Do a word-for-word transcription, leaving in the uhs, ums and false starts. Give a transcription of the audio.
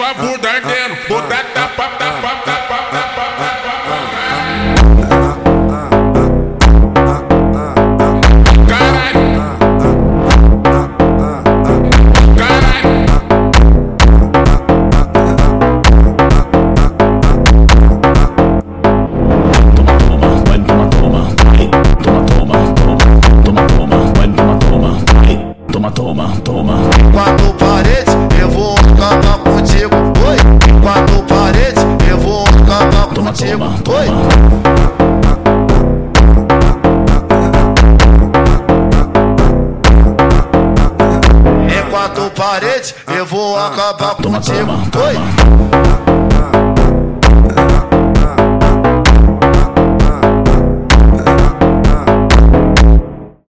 sua bunda ardendo. Bunda da pa da pa da pa da pa da pa. Toma, toma. Quatro paredes, eu vou acabar contigo. Oi, quatro paredes, eu vou acabar Toma, contigo. toma, toma. Oi. Em quatro paredes, eu vou acabar Toma, contigo. toma, toma. Oi.